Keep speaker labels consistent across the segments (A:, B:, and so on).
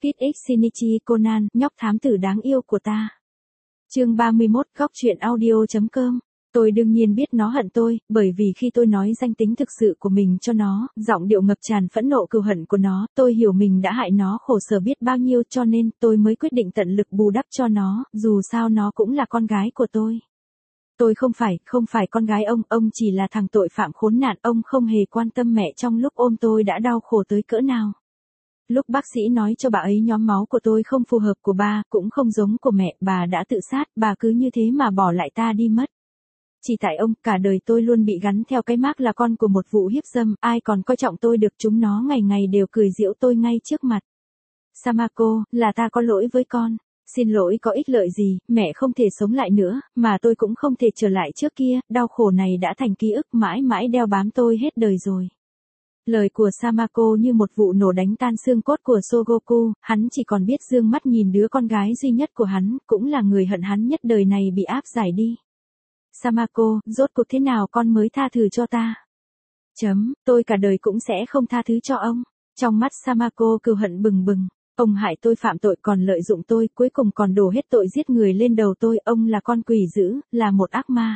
A: Kid X Shinichi Conan, nhóc thám tử đáng yêu của ta. Chương 31, góc truyện audio.com. Tôi đương nhiên biết nó hận tôi, bởi vì khi tôi nói danh tính thực sự của mình cho nó, giọng điệu ngập tràn phẫn nộ cừu hận của nó, tôi hiểu mình đã hại nó khổ sở biết bao nhiêu, cho nên tôi mới quyết định tận lực bù đắp cho nó, dù sao nó cũng là con gái của tôi. Tôi không phải con gái ông chỉ là thằng tội phạm khốn nạn, ông không hề quan tâm mẹ trong lúc ôm tôi đã đau khổ tới cỡ nào. Lúc bác sĩ nói cho bà ấy nhóm máu của tôi không phù hợp của ba, cũng không giống của mẹ, bà đã tự sát, bà cứ như thế mà bỏ lại ta đi mất. Chỉ tại ông, cả đời tôi luôn bị gắn theo cái mác là con của một vụ hiếp dâm, ai còn coi trọng tôi được, chúng nó ngày ngày đều cười giễu tôi ngay trước mặt. Samako, là ta có lỗi với con. Xin lỗi có ích lợi gì, mẹ không thể sống lại nữa, mà tôi cũng không thể trở lại trước kia, đau khổ này đã thành ký ức mãi mãi đeo bám tôi hết đời rồi. Lời của Samako như một vụ nổ đánh tan xương cốt của Sogoku, hắn chỉ còn biết dương mắt nhìn đứa con gái duy nhất của hắn, cũng là người hận hắn nhất đời này bị áp giải đi. Samako, rốt cuộc thế nào con mới tha thứ cho ta? Tôi cả đời cũng sẽ không tha thứ cho ông. Trong mắt Samako cừu hận bừng bừng. Ông hại tôi phạm tội còn lợi dụng tôi, cuối cùng còn đổ hết tội giết người lên đầu tôi, ông là con quỷ dữ, là một ác ma.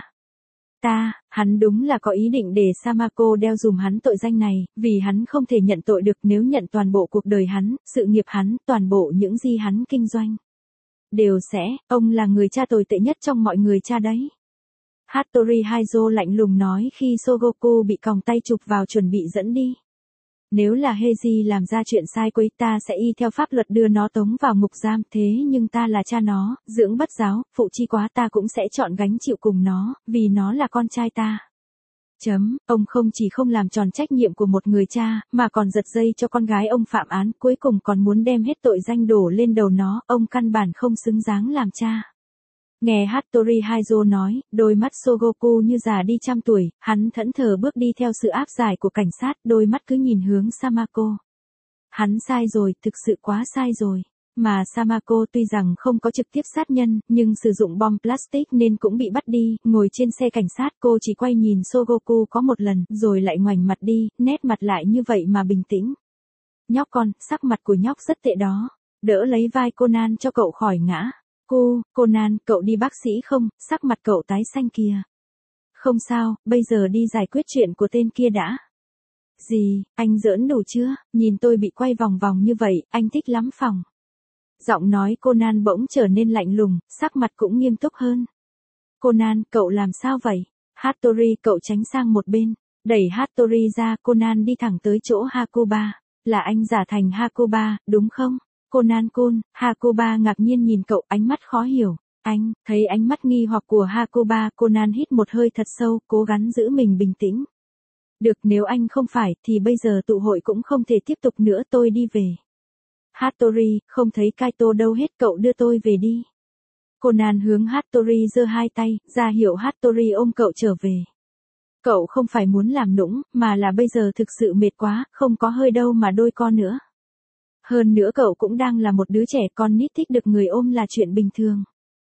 A: Hắn đúng là có ý định để Samako đeo dùm hắn tội danh này, vì hắn không thể nhận tội được nếu nhận toàn bộ cuộc đời hắn, sự nghiệp hắn, toàn bộ những gì hắn kinh doanh. Ông là người cha tồi tệ nhất trong mọi người cha đấy. Hattori Haizo lạnh lùng nói khi Sogoku bị còng tay chụp vào chuẩn bị dẫn đi. Nếu là Heiji làm ra chuyện sai quấy, ta sẽ y theo pháp luật đưa nó tống vào ngục giam, thế nhưng ta là cha nó, dưỡng bất giáo, phụ chi quá, ta cũng sẽ chọn gánh chịu cùng nó, vì nó là con trai ta. Ông không chỉ không làm tròn trách nhiệm của một người cha, mà còn giật dây cho con gái ông phạm án, cuối cùng còn muốn đem hết tội danh đổ lên đầu nó, ông căn bản không xứng đáng làm cha. Nghe Hattori Haizo nói, đôi mắt Sogoku như già đi trăm tuổi, hắn thẫn thờ bước đi theo sự áp giải của cảnh sát, đôi mắt cứ nhìn hướng Samako. Hắn sai rồi, thực sự quá sai rồi. Mà Samako tuy rằng không có trực tiếp sát nhân, nhưng sử dụng bom plastic nên cũng bị bắt đi, ngồi trên xe cảnh sát cô chỉ quay nhìn Sogoku có một lần, rồi lại ngoảnh mặt đi, nét mặt lại như vậy mà bình tĩnh. Nhóc con, sắc mặt của nhóc rất tệ đó. Đỡ lấy vai Conan cho cậu khỏi ngã. Conan, cậu đi bác sĩ không, sắc mặt cậu tái xanh kìa. Không sao, bây giờ đi giải quyết chuyện của tên kia đã. Gì, anh giỡn đủ chưa, nhìn tôi bị quay vòng vòng như vậy, anh thích lắm phòng. Giọng nói Conan bỗng trở nên lạnh lùng, sắc mặt cũng nghiêm túc hơn. Conan, cậu làm sao vậy? Hattori, cậu tránh sang một bên. Đẩy Hattori ra, Conan đi thẳng tới chỗ Hakuba. Là anh giả thành Hakuba, đúng không? Conan-kun, Hakuba ngạc nhiên nhìn cậu, ánh mắt khó hiểu. Anh, thấy ánh mắt nghi hoặc của Hakuba, Conan hít một hơi thật sâu, cố gắng giữ mình bình tĩnh. Được, nếu anh không phải, thì bây giờ tụ hội cũng không thể tiếp tục nữa, tôi đi về. Hattori, không thấy Kaito đâu hết, cậu đưa tôi về đi. Conan hướng Hattori giơ hai tay, ra hiệu Hattori ôm cậu trở về. Cậu không phải muốn làm nũng, mà là bây giờ thực sự mệt quá, không có hơi đâu mà đôi con nữa. Hơn nữa cậu cũng đang là một đứa trẻ, con nít thích được người ôm là chuyện bình thường.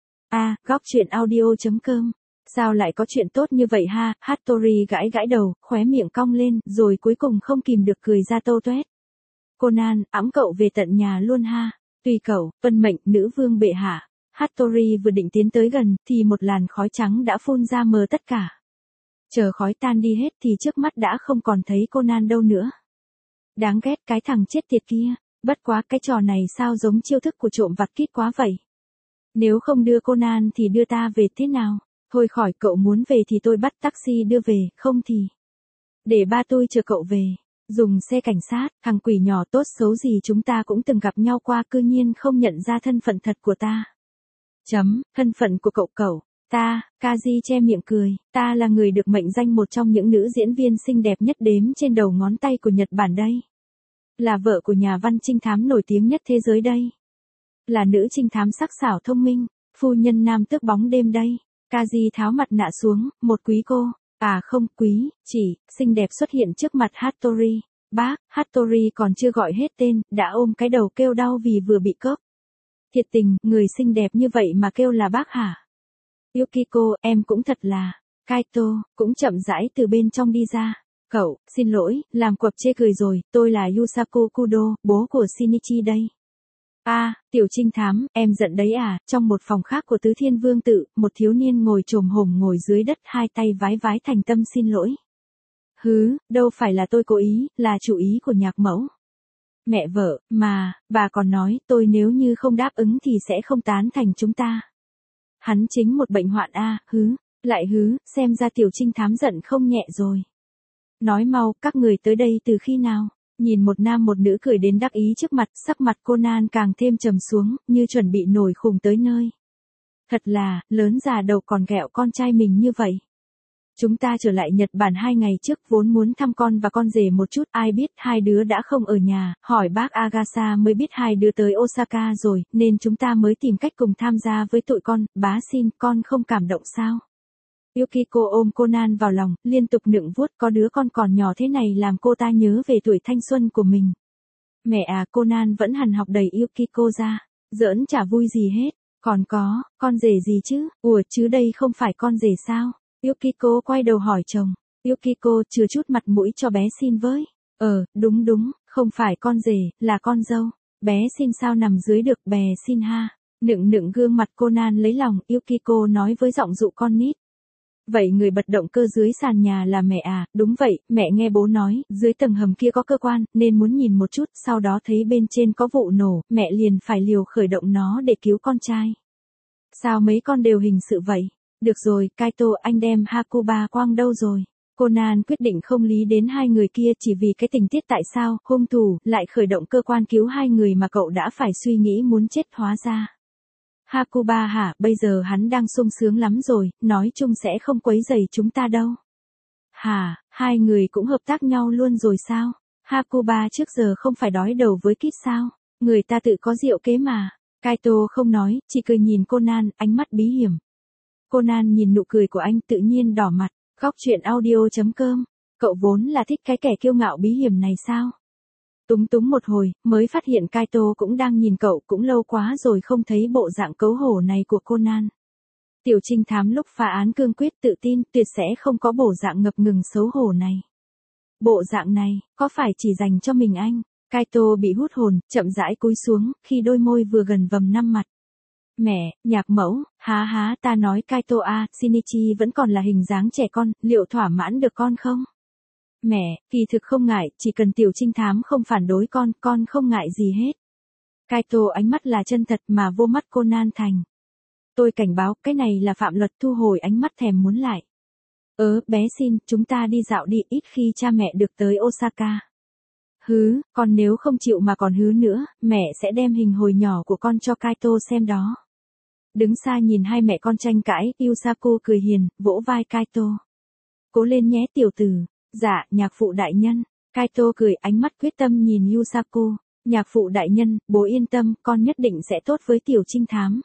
A: Góc truyện audio.com. Sao lại có chuyện tốt như vậy ha? Hattori gãi gãi đầu, khóe miệng cong lên, rồi cuối cùng không kìm được cười ra tâu toét. Conan, ẵm cậu về tận nhà luôn ha. Tùy cậu, tuân mệnh, nữ vương bệ hạ. Hattori vừa định tiến tới gần, thì một làn khói trắng đã phun ra mờ tất cả. Chờ khói tan đi hết thì trước mắt đã không còn thấy Conan đâu nữa. Đáng ghét cái thằng chết tiệt kia. Bất quá cái trò này sao giống chiêu thức của trộm vặt kít quá vậy. Nếu không đưa Conan thì đưa ta về thế nào? Thôi khỏi, cậu muốn về thì tôi bắt taxi đưa về, không thì để ba tôi chờ cậu về. Dùng xe cảnh sát, thằng quỷ nhỏ tốt xấu gì chúng ta cũng từng gặp nhau qua, cư nhiên không nhận ra thân phận thật của ta. Thân phận của cậu. Kaji che miệng cười, ta là người được mệnh danh một trong những nữ diễn viên xinh đẹp nhất đếm trên đầu ngón tay của Nhật Bản đây. Là vợ của nhà văn trinh thám nổi tiếng nhất thế giới đây. Là nữ trinh thám sắc sảo thông minh, phu nhân nam tước bóng đêm đây. Kaji tháo mặt nạ xuống, một quý cô, không quý, chỉ, xinh đẹp xuất hiện trước mặt Hattori. Bác, Hattori còn chưa gọi hết tên, đã ôm cái đầu kêu đau vì vừa bị cướp. Thiệt tình, người xinh đẹp như vậy mà kêu là bác hả? Yukiko, em cũng thật là. Kaito, cũng chậm rãi từ bên trong đi ra. Cậu, xin lỗi, làm quặp chê cười rồi, tôi là Yusaku Kudo, bố của Shinichi đây. Tiểu trinh thám, em giận đấy à? Trong một phòng khác của Tứ Thiên Vương tự, một thiếu niên ngồi chồm hổm ngồi dưới đất hai tay vái vái thành tâm xin lỗi. Đâu phải là tôi cố ý, là chủ ý của nhạc mẫu. Mẹ vợ, mà, bà còn nói tôi nếu như không đáp ứng thì sẽ không tán thành chúng ta. Hắn chính một bệnh hoạn lại xem ra tiểu trinh thám giận không nhẹ rồi. Nói mau, các người tới đây từ khi nào? Nhìn một nam một nữ cười đến đắc ý trước mặt, sắc mặt Conan càng thêm trầm xuống, như chuẩn bị nổi khùng tới nơi. Thật là, lớn già đầu còn ghẹo con trai mình như vậy. Chúng ta trở lại Nhật Bản 2 ngày trước vốn muốn thăm con và con rể một chút, ai biết hai đứa đã không ở nhà, hỏi bác Agasa mới biết hai đứa tới Osaka rồi, nên chúng ta mới tìm cách cùng tham gia với tụi con, bá xin, con không cảm động sao? Yukiko ôm Conan vào lòng, liên tục nựng vuốt, có đứa con còn nhỏ thế này làm cô ta nhớ về tuổi thanh xuân của mình. Mẹ à, Conan vẫn hằn học đẩy Yukiko ra, giỡn chả vui gì hết, còn có, con rể gì chứ, chứ đây không phải con rể sao? Yukiko quay đầu hỏi chồng, Yukiko chừa chút mặt mũi cho bé xin với, đúng, không phải con rể, là con dâu, bé xin sao nằm dưới được bè xin ha, nựng gương mặt Conan lấy lòng, Yukiko nói với giọng dụ con nít. Vậy người bật động cơ dưới sàn nhà là mẹ à? Đúng vậy, mẹ nghe bố nói, dưới tầng hầm kia có cơ quan, nên muốn nhìn một chút, sau đó thấy bên trên có vụ nổ, mẹ liền phải liều khởi động nó để cứu con trai. Sao mấy con đều hình sự vậy? Được rồi, Kaito, anh đem Hakuba Quang đâu rồi? Conan quyết định không lý đến hai người kia chỉ vì cái tình tiết tại sao hung thủ lại khởi động cơ quan cứu hai người mà cậu đã phải suy nghĩ muốn chết hóa ra. Hakuba hả, bây giờ hắn đang sung sướng lắm rồi, nói chung sẽ không quấy rầy chúng ta đâu. Hả, hai người cũng hợp tác nhau luôn rồi sao? Hakuba trước giờ không phải đói đầu với Kid sao? Người ta tự có diệu kế mà. Kaito không nói, chỉ cười nhìn Conan, ánh mắt bí hiểm. Conan nhìn nụ cười của anh tự nhiên đỏ mặt, góc chuyện audio.com. Cậu vốn là thích cái kẻ kiêu ngạo bí hiểm này sao? Túng một hồi, mới phát hiện Kaito cũng đang nhìn cậu, cũng lâu quá rồi không thấy bộ dạng cấu hổ này của Conan. Tiểu trinh thám lúc phá án cương quyết tự tin tuyệt sẽ không có bộ dạng ngập ngừng xấu hổ này. Bộ dạng này, có phải chỉ dành cho mình anh? Kaito bị hút hồn, chậm rãi cúi xuống, khi đôi môi vừa gần vầm năm mặt. Mẹ, nhạc mẫu, ta nói Kaito Shinichi vẫn còn là hình dáng trẻ con, liệu thỏa mãn được con không? Mẹ, kỳ thực không ngại, chỉ cần tiểu trinh thám không phản đối con không ngại gì hết. Kaito ánh mắt là chân thật mà vô mắt Conan thành. Tôi cảnh báo, cái này là phạm luật, thu hồi ánh mắt thèm muốn lại. Bé xin, chúng ta đi dạo đi, ít khi cha mẹ được tới Osaka. Con nếu không chịu mà còn nữa, mẹ sẽ đem hình hồi nhỏ của con cho Kaito xem đó. Đứng xa nhìn hai mẹ con tranh cãi, Yusaku cười hiền, vỗ vai Kaito. Cố lên nhé tiểu tử. Dạ, nhạc phụ đại nhân. Kaito cười, ánh mắt quyết tâm nhìn Yusaku. Nhạc phụ đại nhân, bố yên tâm, con nhất định sẽ tốt với tiểu trinh thám.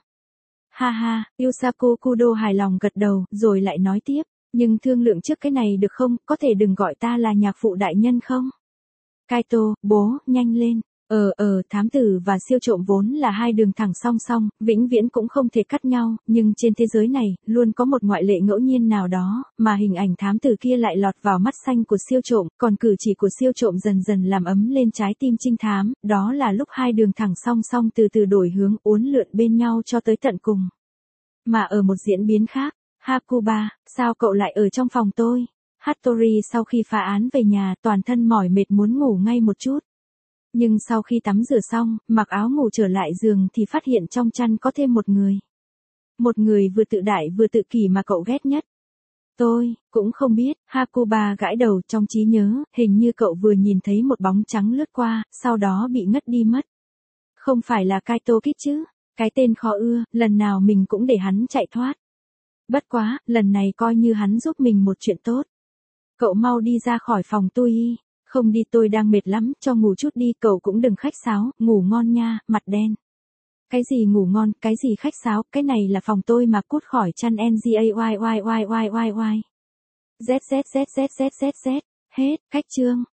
A: Ha, Yusaku Kudo hài lòng gật đầu, rồi lại nói tiếp. Nhưng thương lượng trước cái này được không, có thể đừng gọi ta là nhạc phụ đại nhân không? Kaito, bố, nhanh lên. Thám tử và siêu trộm vốn là hai đường thẳng song song, vĩnh viễn cũng không thể cắt nhau, nhưng trên thế giới này, luôn có một ngoại lệ ngẫu nhiên nào đó, mà hình ảnh thám tử kia lại lọt vào mắt xanh của siêu trộm, còn cử chỉ của siêu trộm dần dần làm ấm lên trái tim trinh thám, đó là lúc hai đường thẳng song song từ từ đổi hướng uốn lượn bên nhau cho tới tận cùng. Mà ở một diễn biến khác, Hakuba, sao cậu lại ở trong phòng tôi? Hattori sau khi phá án về nhà, toàn thân mỏi mệt muốn ngủ ngay một chút. Nhưng sau khi tắm rửa xong, mặc áo ngủ trở lại giường thì phát hiện trong chăn có thêm một người. Một người vừa tự đại vừa tự kỷ mà cậu ghét nhất. Tôi, cũng không biết, Hakuba gãi đầu trong trí nhớ, hình như cậu vừa nhìn thấy một bóng trắng lướt qua, sau đó bị ngất đi mất. Không phải là Kaito Kid chứ, cái tên khó ưa, lần nào mình cũng để hắn chạy thoát. Bất quá, lần này coi như hắn giúp mình một chuyện tốt. Cậu mau đi ra khỏi phòng tôi. Không đi, tôi đang mệt lắm, cho ngủ chút đi, cậu cũng đừng khách sáo, ngủ ngon nha, mặt đen. Cái gì ngủ ngon, cái gì khách sáo, cái này là phòng tôi mà, cút khỏi chăn NGAYYYYYY. Z. Hết, khách chương.